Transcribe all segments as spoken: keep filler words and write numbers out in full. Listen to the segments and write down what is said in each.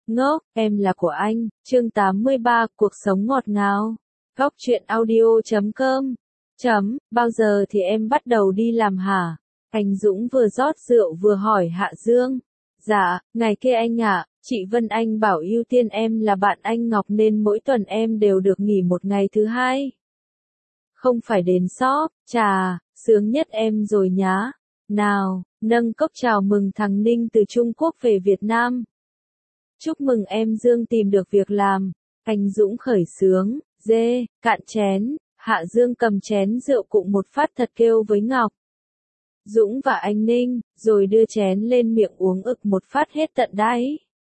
Ngốc, em là của anh, chương tám mươi ba, cuộc sống ngọt ngào. Góc truyện audio chấm com. Chấm, bao giờ thì em bắt đầu đi làm hả? Anh Dũng vừa rót rượu vừa hỏi Hạ Dương. Dạ, ngày kia anh ạ, chị Vân Anh bảo ưu tiên em là bạn anh Ngọc nên mỗi tuần em đều được nghỉ một ngày thứ hai. Không phải đến shop, chà, sướng nhất em rồi nhá. Nào, nâng cốc chào mừng thằng Ninh từ Trung Quốc về Việt Nam. Chúc mừng em Dương tìm được việc làm. Anh Dũng khởi sướng, dê, cạn chén. Hạ Dương cầm chén rượu cụng một phát thật kêu với Ngọc. Dũng và anh Ninh, rồi đưa chén lên miệng uống ực một phát hết tận đáy.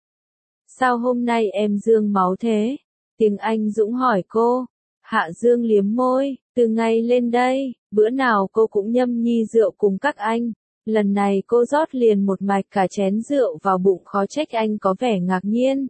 Sao hôm nay em Dương máu thế? Tiếng Anh Dũng hỏi cô. Hạ Dương liếm môi, từ ngày lên đây, bữa nào cô cũng nhâm nhi rượu cùng các anh. Lần này cô rót liền một mạch cả chén rượu vào bụng, khó trách anh có vẻ ngạc nhiên.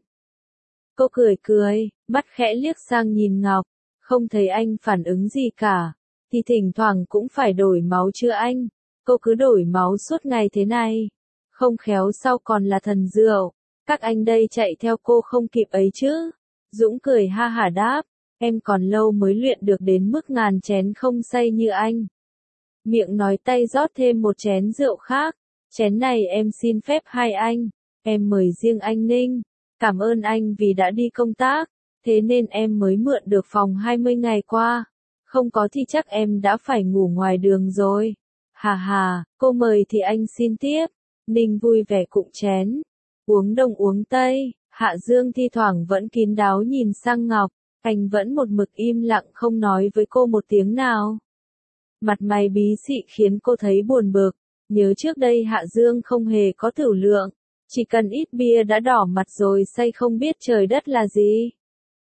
Cô cười cười, mắt khẽ liếc sang nhìn Ngọc, không thấy anh phản ứng gì cả, thì thỉnh thoảng cũng phải đổi máu chưa anh? Cô cứ đổi máu suốt ngày thế này, không khéo sau còn là thần rượu, các anh đây chạy theo cô không kịp ấy chứ. Dũng cười ha hả đáp, em còn lâu mới luyện được đến mức ngàn chén không say như anh. Miệng nói tay rót thêm một chén rượu khác, chén này em xin phép hai anh, em mời riêng anh Ninh, cảm ơn anh vì đã đi công tác, thế nên em mới mượn được phòng hai mươi ngày qua, không có thì chắc em đã phải ngủ ngoài đường rồi. Hà hà, cô mời thì anh xin tiếp. Ninh vui vẻ cụng chén, uống đông uống tây. Hạ Dương thi thoảng vẫn kín đáo nhìn sang Ngọc, anh vẫn một mực im lặng không nói với cô một tiếng nào. Mặt mày bí xị khiến cô thấy buồn bực, nhớ trước đây Hạ Dương không hề có tửu lượng, chỉ cần ít bia đã đỏ mặt rồi say không biết trời đất là gì.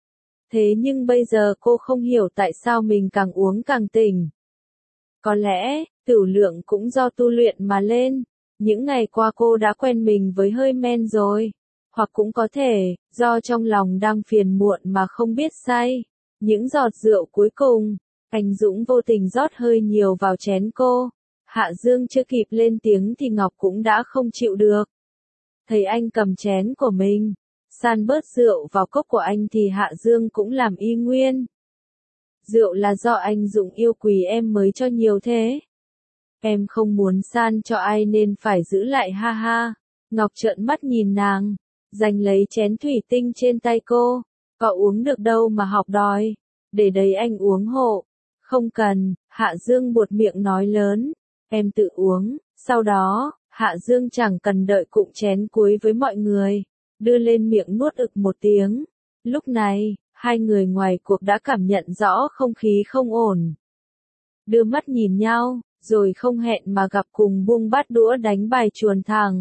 Thế nhưng bây giờ cô không hiểu tại sao mình càng uống càng tỉnh. Có lẽ, tửu lượng cũng do tu luyện mà lên, những ngày qua cô đã quen mình với hơi men rồi, hoặc cũng có thể, do trong lòng đang phiền muộn mà không biết say. Những giọt rượu cuối cùng, anh Dũng vô tình rót hơi nhiều vào chén cô. Hạ Dương chưa kịp lên tiếng thì Ngọc cũng đã không chịu được. Thấy anh cầm chén của mình, san bớt rượu vào cốc của anh thì Hạ Dương cũng làm y nguyên. Rượu là do anh Dũng yêu quý em mới cho nhiều thế. Em không muốn san cho ai nên phải giữ lại ha ha. Ngọc trợn mắt nhìn nàng, giành lấy chén thủy tinh trên tay cô. Có uống được đâu mà học đòi, để đấy anh uống hộ. Không cần, Hạ Dương buột miệng nói lớn, em tự uống. Sau đó, Hạ Dương chẳng cần đợi cụng chén cuối với mọi người, đưa lên miệng nuốt ực một tiếng. Lúc này, hai người ngoài cuộc đã cảm nhận rõ không khí không ổn. Đưa mắt nhìn nhau, rồi không hẹn mà gặp cùng buông bát đũa đánh bài chuồn thẳng.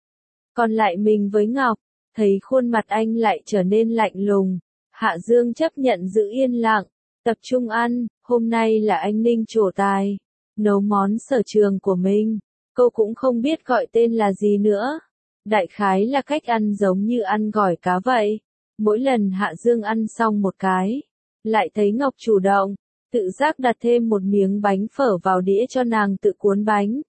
Còn lại mình với Ngọc, thấy khuôn mặt anh lại trở nên lạnh lùng. Hạ Dương chấp nhận giữ yên lặng, tập trung ăn. Hôm nay là anh Ninh trổ tài, nấu món sở trường của mình. Cô cũng không biết gọi tên là gì nữa. Đại khái là cách ăn giống như ăn gỏi cá vậy. Mỗi lần Hạ Dương ăn xong một cái, lại thấy Ngọc chủ động, tự giác đặt thêm một miếng bánh phở vào đĩa cho nàng tự cuốn bánh.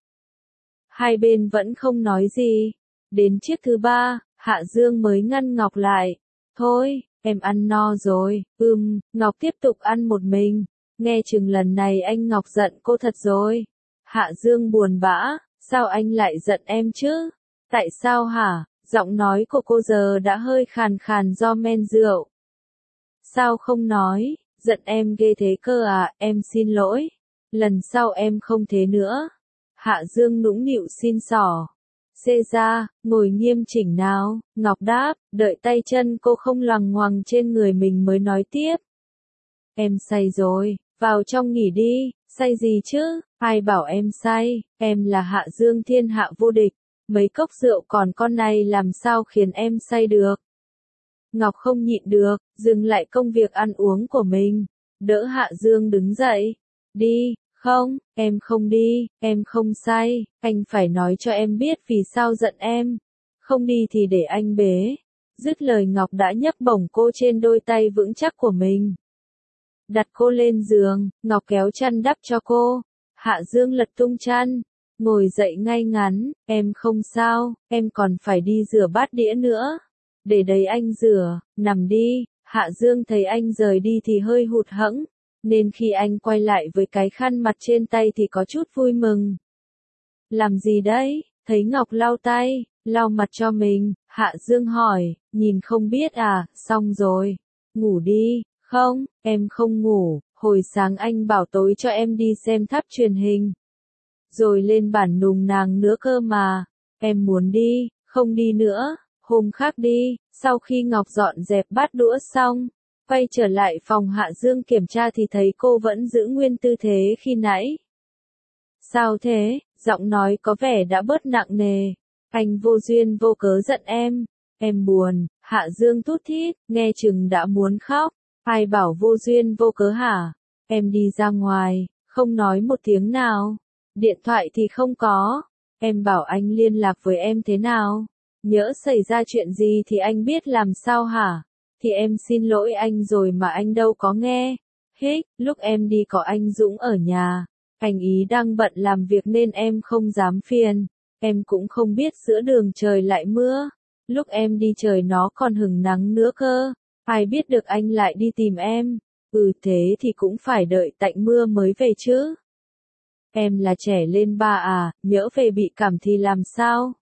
Hai bên vẫn không nói gì. Đến chiếc thứ ba, Hạ Dương mới ngăn Ngọc lại. Thôi, em ăn no rồi. Ừm, Ngọc tiếp tục ăn một mình. Nghe chừng lần này anh Ngọc giận cô thật rồi. Hạ Dương buồn bã, sao anh lại giận em chứ? Tại sao hả? Giọng nói của cô giờ đã hơi khàn khàn do men rượu. Sao không nói, giận em ghê thế cơ à, em xin lỗi. Lần sau em không thế nữa. Hạ Dương nũng nịu xin xỏ. Xê ra, ngồi nghiêm chỉnh nào, Ngọc đáp, đợi tay chân cô không loằng ngoằng trên người mình mới nói tiếp. Em say rồi, vào trong nghỉ đi, say gì chứ, ai bảo em say, em là Hạ Dương thiên hạ vô địch, mấy cốc rượu còn con này làm sao khiến em say được. Ngọc không nhịn được, dừng lại công việc ăn uống của mình, đỡ Hạ Dương đứng dậy, đi. Không, em không đi, em không say, anh phải nói cho em biết vì sao giận em. Không đi thì để anh bế. Dứt lời Ngọc đã nhấc bổng cô trên đôi tay vững chắc của mình. Đặt cô lên giường, Ngọc kéo chăn đắp cho cô. Hạ Dương lật tung chăn, ngồi dậy ngay ngắn, em không sao, em còn phải đi rửa bát đĩa nữa. để đấy anh rửa, nằm đi. Hạ Dương thấy anh rời đi thì hơi hụt hẫng, nên khi anh quay lại với cái khăn mặt trên tay thì có chút vui mừng. Làm gì đấy? Thấy Ngọc lau tay, lau mặt cho mình, Hạ Dương hỏi, nhìn không biết à, xong rồi. Ngủ đi. Không, em không ngủ, hồi sáng anh bảo tối cho em đi xem tháp truyền hình. Rồi lên bản nùng nàng nữa cơ mà. Em muốn đi, không đi nữa, hôm khác đi. Sau khi Ngọc dọn dẹp bát đũa xong, quay trở lại phòng Hạ Dương kiểm tra thì thấy cô vẫn giữ nguyên tư thế khi nãy. Sao thế? Giọng nói có vẻ đã bớt nặng nề. Anh vô duyên vô cớ giận em. Em buồn. Hạ Dương thút thít, nghe chừng đã muốn khóc. Ai bảo vô duyên vô cớ hả? Em đi ra ngoài, không nói một tiếng nào. Điện thoại thì không có. Em bảo anh liên lạc với em thế nào? Nhỡ xảy ra chuyện gì thì anh biết làm sao hả? Thì em xin lỗi anh rồi mà anh đâu có nghe. Hích, lúc em đi có anh Dũng ở nhà. Anh ý đang bận làm việc nên em không dám phiền. Em cũng không biết giữa đường trời lại mưa. Lúc em đi trời nó còn hửng nắng nữa cơ. Ai biết được anh lại đi tìm em. Ừ thế thì cũng phải đợi tạnh mưa mới về chứ. Em là trẻ lên ba à, nhỡ về bị cảm thì làm sao?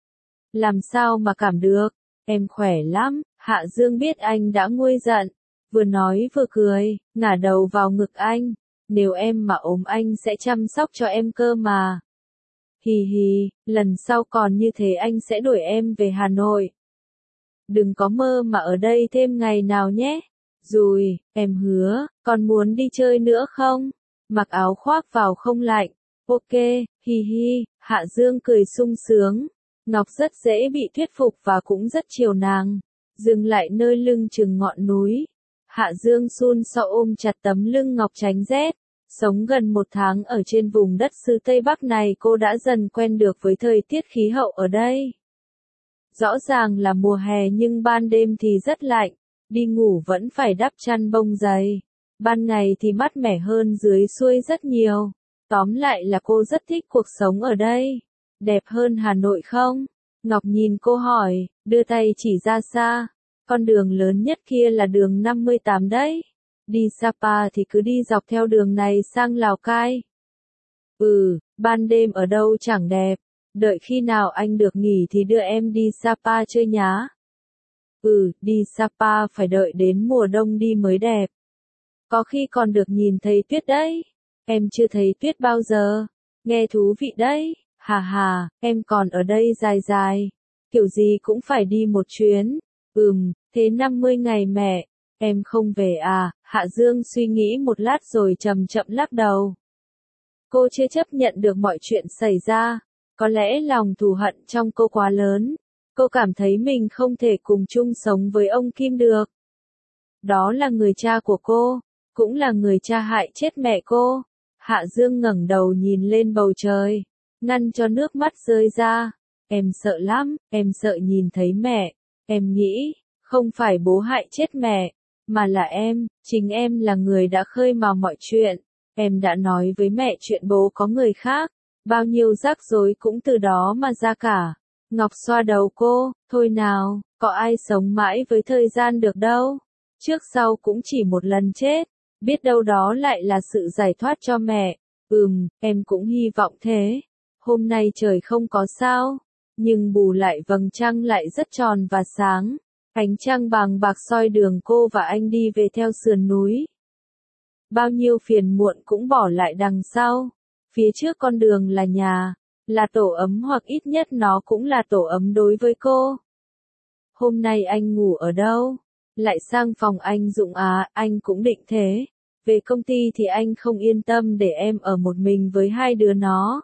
Làm sao mà cảm được? Em khỏe lắm. Hạ Dương biết anh đã nguôi giận. Vừa nói vừa cười, ngả đầu vào ngực anh. Nếu em mà ốm anh sẽ chăm sóc cho em cơ mà. Hì hì, lần sau còn như thế anh sẽ đuổi em về Hà Nội. Đừng có mơ mà ở đây thêm ngày nào nhé. Rồi, em hứa, còn muốn đi chơi nữa không? Mặc áo khoác vào không lạnh. Ok, hi hi, Hạ Dương cười sung sướng. Ngọc rất dễ bị thuyết phục và cũng rất chiều nàng. Dừng lại nơi lưng chừng ngọn núi. Hạ Dương xun xọ ôm chặt tấm lưng Ngọc tránh rét. Sống gần một tháng ở trên vùng đất xứ Tây Bắc này cô đã dần quen được với thời tiết khí hậu ở đây. Rõ ràng là mùa hè nhưng ban đêm thì rất lạnh, đi ngủ vẫn phải đắp chăn bông dày. Ban ngày thì mát mẻ hơn dưới xuôi rất nhiều. Tóm lại là cô rất thích cuộc sống ở đây. Đẹp hơn Hà Nội không? Ngọc nhìn cô hỏi, đưa tay chỉ ra xa. Con đường lớn nhất kia là đường năm mươi tám đấy. Đi Sapa thì cứ đi dọc theo đường này sang Lào Cai. Ừ, ban đêm ở đâu chẳng đẹp. Đợi khi nào anh được nghỉ thì đưa em đi Sapa chơi nhá. Ừ, đi Sapa phải đợi đến mùa đông đi mới đẹp. Có khi còn được nhìn thấy tuyết đấy. Em chưa thấy tuyết bao giờ. Nghe thú vị đấy. Hà hà, em còn ở đây dài dài. Kiểu gì cũng phải đi một chuyến. Ừm, thế năm mươi ngày mẹ. Em không về à? Hạ Dương suy nghĩ một lát rồi chậm chậm lắc đầu. Cô chưa chấp nhận được mọi chuyện xảy ra. Có lẽ lòng thù hận trong cô quá lớn. Cô cảm thấy mình không thể cùng chung sống với ông Kim được. Đó là người cha của cô, cũng là người cha hại chết mẹ cô. Hạ Dương ngẩng đầu nhìn lên bầu trời, ngăn cho nước mắt rơi ra. Em sợ lắm, em sợ nhìn thấy mẹ. Em nghĩ, không phải bố hại chết mẹ, mà là em, chính em là người đã khơi mào mọi chuyện. Em đã nói với mẹ chuyện bố có người khác. Bao nhiêu rắc rối cũng từ đó mà ra cả. Ngọc xoa đầu cô, thôi nào, có ai sống mãi với thời gian được đâu. Trước sau cũng chỉ một lần chết. Biết đâu đó lại là sự giải thoát cho mẹ. Ừm, em cũng hy vọng thế. Hôm nay trời không có sao. Nhưng bù lại vầng trăng lại rất tròn và sáng. Ánh trăng vàng bạc soi đường cô và anh đi về theo sườn núi. Bao nhiêu phiền muộn cũng bỏ lại đằng sau. Phía trước con đường là nhà, là tổ ấm hoặc ít nhất nó cũng là tổ ấm đối với cô. Hôm nay anh ngủ ở đâu? Lại sang phòng anh Dũng à, anh cũng định thế. Về công ty thì anh không yên tâm để em ở một mình với hai đứa nó.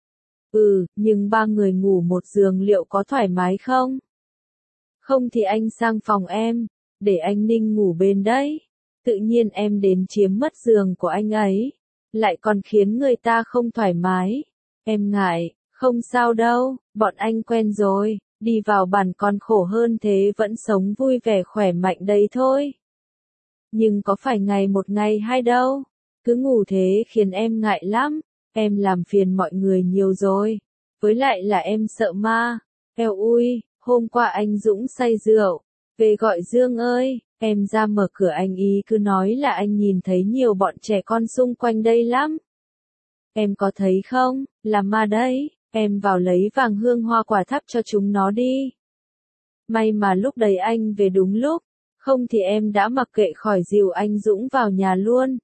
Ừ, nhưng ba người ngủ một giường liệu có thoải mái không? Không thì anh sang phòng em, để anh Ninh ngủ bên đấy. Tự nhiên em đến chiếm mất giường của anh ấy. Lại còn khiến người ta không thoải mái. Em ngại, không sao đâu, bọn anh quen rồi, đi vào bản còn khổ hơn thế vẫn sống vui vẻ khỏe mạnh đấy thôi. Nhưng có phải ngày một ngày hai đâu, cứ ngủ thế khiến em ngại lắm, em làm phiền mọi người nhiều rồi. Với lại là em sợ ma. Eo ui, Hôm qua anh Dũng say rượu, về gọi Dương ơi, em ra mở cửa anh ý cứ nói là anh nhìn thấy nhiều bọn trẻ con xung quanh đây lắm. Em có thấy không, là ma đấy, em vào lấy vàng hương hoa quả thắp cho chúng nó đi. May mà lúc đấy anh về đúng lúc, không thì em đã mặc kệ khỏi dìu anh Dũng vào nhà luôn.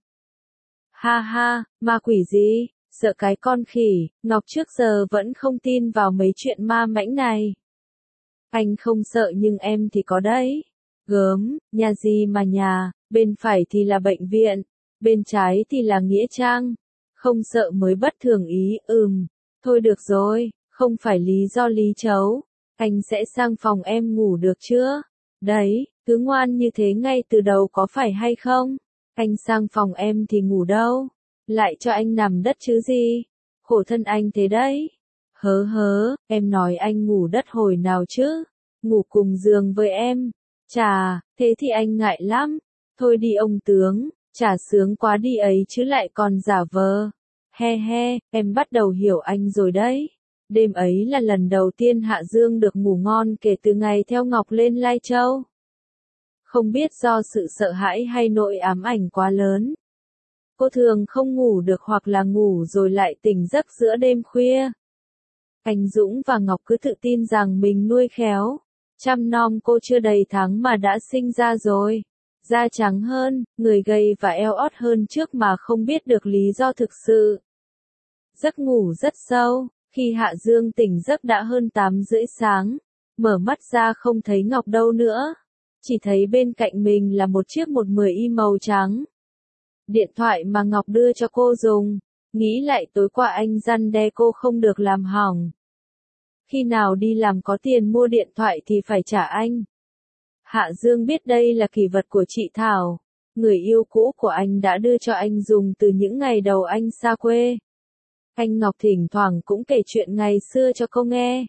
Ha ha, ma quỷ gì, sợ cái con khỉ, Ngọc trước giờ vẫn không tin vào mấy chuyện ma mãnh này. Anh không sợ nhưng em thì có đấy. Gớm, nhà gì mà nhà, bên phải thì là bệnh viện, bên trái thì là nghĩa trang. Không sợ mới bất thường ý, ừm, thôi được rồi, không phải lý do lý chấu. Anh sẽ sang phòng em ngủ được chưa? Đấy, cứ ngoan như thế ngay từ đầu có phải hay không? Anh sang phòng em thì ngủ đâu? Lại cho anh nằm đất chứ gì? Khổ thân anh thế đấy. Hớ hớ, em nói anh ngủ đất hồi nào chứ? Ngủ cùng giường với em. Chà, thế thì anh ngại lắm. Thôi đi ông tướng, chả sướng quá đi ấy chứ lại còn giả vờ. He he, em bắt đầu hiểu anh rồi đấy. Đêm ấy là lần đầu tiên Hạ Dương được ngủ ngon kể từ ngày theo Ngọc lên Lai Châu. Không biết do sự sợ hãi hay nỗi ám ảnh quá lớn. Cô thường không ngủ được hoặc là ngủ rồi lại tỉnh giấc giữa đêm khuya. Anh Dũng và Ngọc cứ tự tin rằng mình nuôi khéo. Chăm nom cô chưa đầy tháng mà đã sinh ra rồi. Da trắng hơn, người gầy và eo ót hơn trước mà không biết được lý do thực sự. Giấc ngủ rất sâu, khi Hạ Dương tỉnh giấc đã hơn tám rưỡi sáng. Mở mắt ra không thấy Ngọc đâu nữa. Chỉ thấy bên cạnh mình là một chiếc một mười y màu trắng. Điện thoại mà Ngọc đưa cho cô dùng. Nghĩ lại tối qua anh răn đe cô không được làm hỏng. Khi nào đi làm có tiền mua điện thoại thì phải trả anh. Hạ Dương biết đây là kỷ vật của chị Thảo. Người yêu cũ của anh đã đưa cho anh dùng từ những ngày đầu anh xa quê. Anh Ngọc thỉnh thoảng cũng kể chuyện ngày xưa cho cô nghe.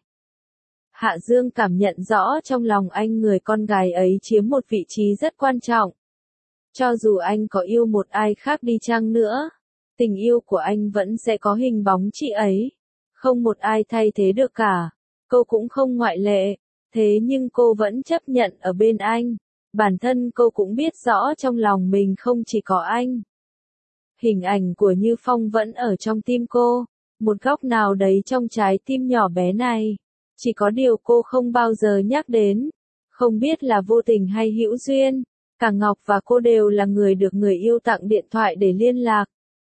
Hạ Dương cảm nhận rõ trong lòng anh người con gái ấy chiếm một vị trí rất quan trọng. Cho dù anh có yêu một ai khác đi chăng nữa, tình yêu của anh vẫn sẽ có hình bóng chị ấy. Không một ai thay thế được cả. Cô cũng không ngoại lệ. Thế nhưng cô vẫn chấp nhận ở bên anh. Bản thân cô cũng biết rõ trong lòng mình không chỉ có anh. Hình ảnh của Như Phong vẫn ở trong tim cô. Một góc nào đấy trong trái tim nhỏ bé này. Chỉ có điều cô không bao giờ nhắc đến. Không biết là vô tình hay hữu duyên. Cả Ngọc và cô đều là người được người yêu tặng điện thoại để liên lạc.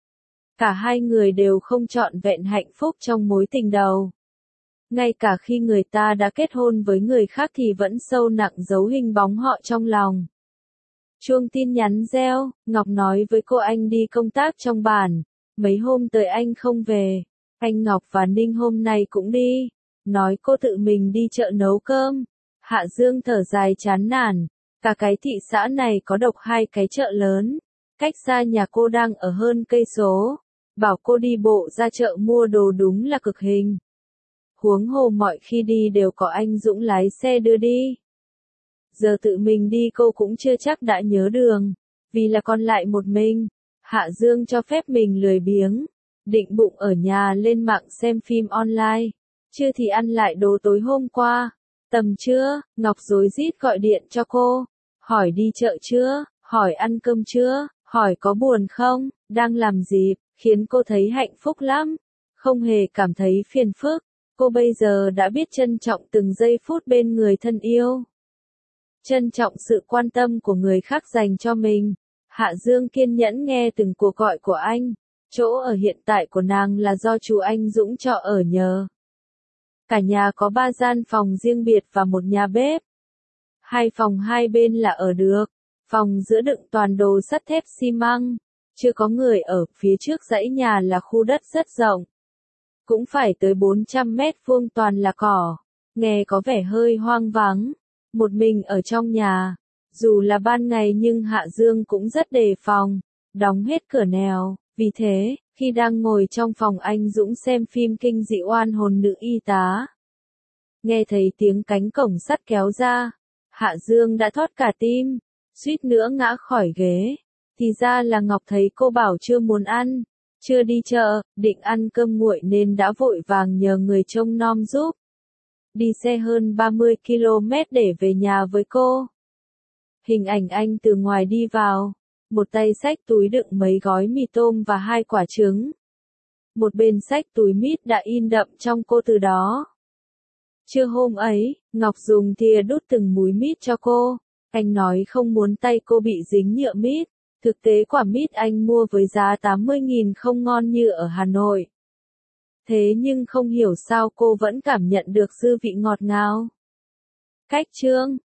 Cả hai người đều không trọn vẹn hạnh phúc trong mối tình đầu. Ngay cả khi người ta đã kết hôn với người khác thì vẫn sâu nặng dấu hình bóng họ trong lòng. Chuông tin nhắn reo, Ngọc nói với cô anh đi công tác trong bản. Mấy hôm tới anh không về. Anh Ngọc và Ninh hôm nay cũng đi. Nói cô tự mình đi chợ nấu cơm. Hạ Dương thở dài chán nản. Cả cái thị xã này có độc hai cái chợ lớn. Cách xa nhà cô đang ở hơn cây số. Bảo cô đi bộ ra chợ mua đồ đúng là cực hình. Huống hồ mọi khi đi đều có anh Dũng lái xe đưa đi. Giờ tự mình đi cô cũng chưa chắc đã nhớ đường. Vì là còn lại một mình. Hạ Dương cho phép mình lười biếng. Định bụng ở nhà lên mạng xem phim online. Chưa thì ăn lại đồ tối hôm qua. Tầm trưa, Ngọc rối rít gọi điện cho cô. Hỏi đi chợ chưa, hỏi ăn cơm chưa, hỏi có buồn không, đang làm gì, khiến cô thấy hạnh phúc lắm. Không hề cảm thấy phiền phức. Cô bây giờ đã biết trân trọng từng giây phút bên người thân yêu. Trân trọng sự quan tâm của người khác dành cho mình. Hạ Dương kiên nhẫn nghe từng cuộc gọi của anh. Chỗ ở hiện tại của nàng là do chú anh Dũng cho ở nhờ. Cả nhà có ba gian phòng riêng biệt và một nhà bếp. Hai phòng hai bên là ở được. Phòng giữa đựng toàn đồ sắt thép xi măng. Chưa có người ở, phía trước dãy nhà là khu đất rất rộng. Cũng phải tới bốn trăm mét vuông toàn là cỏ. Nghe có vẻ hơi hoang vắng. Một mình ở trong nhà. Dù là ban ngày nhưng Hạ Dương cũng rất đề phòng. Đóng hết cửa nẻo. Vì thế, khi đang ngồi trong phòng anh Dũng xem phim kinh dị oan hồn nữ y tá. Nghe thấy tiếng cánh cổng sắt kéo ra. Hạ Dương đã thót cả tim. Suýt nữa ngã khỏi ghế. Thì ra là Ngọc thấy cô bảo chưa muốn ăn. Chưa đi chợ, định ăn cơm nguội nên đã vội vàng nhờ người trông nom giúp. đi xe hơn ba mươi ki lô mét để về nhà với cô. Hình ảnh anh từ ngoài đi vào, một tay xách túi đựng mấy gói mì tôm và hai quả trứng. Một bên xách túi mít đã in đậm trong cô từ đó. Trưa hôm ấy, Ngọc dùng thìa đút từng múi mít cho cô. Anh nói không muốn tay cô bị dính nhựa mít. Thực tế quả mít anh mua với giá tám mươi nghìn không ngon như ở Hà Nội. Thế nhưng không hiểu sao cô vẫn cảm nhận được dư vị ngọt ngào. Cách chương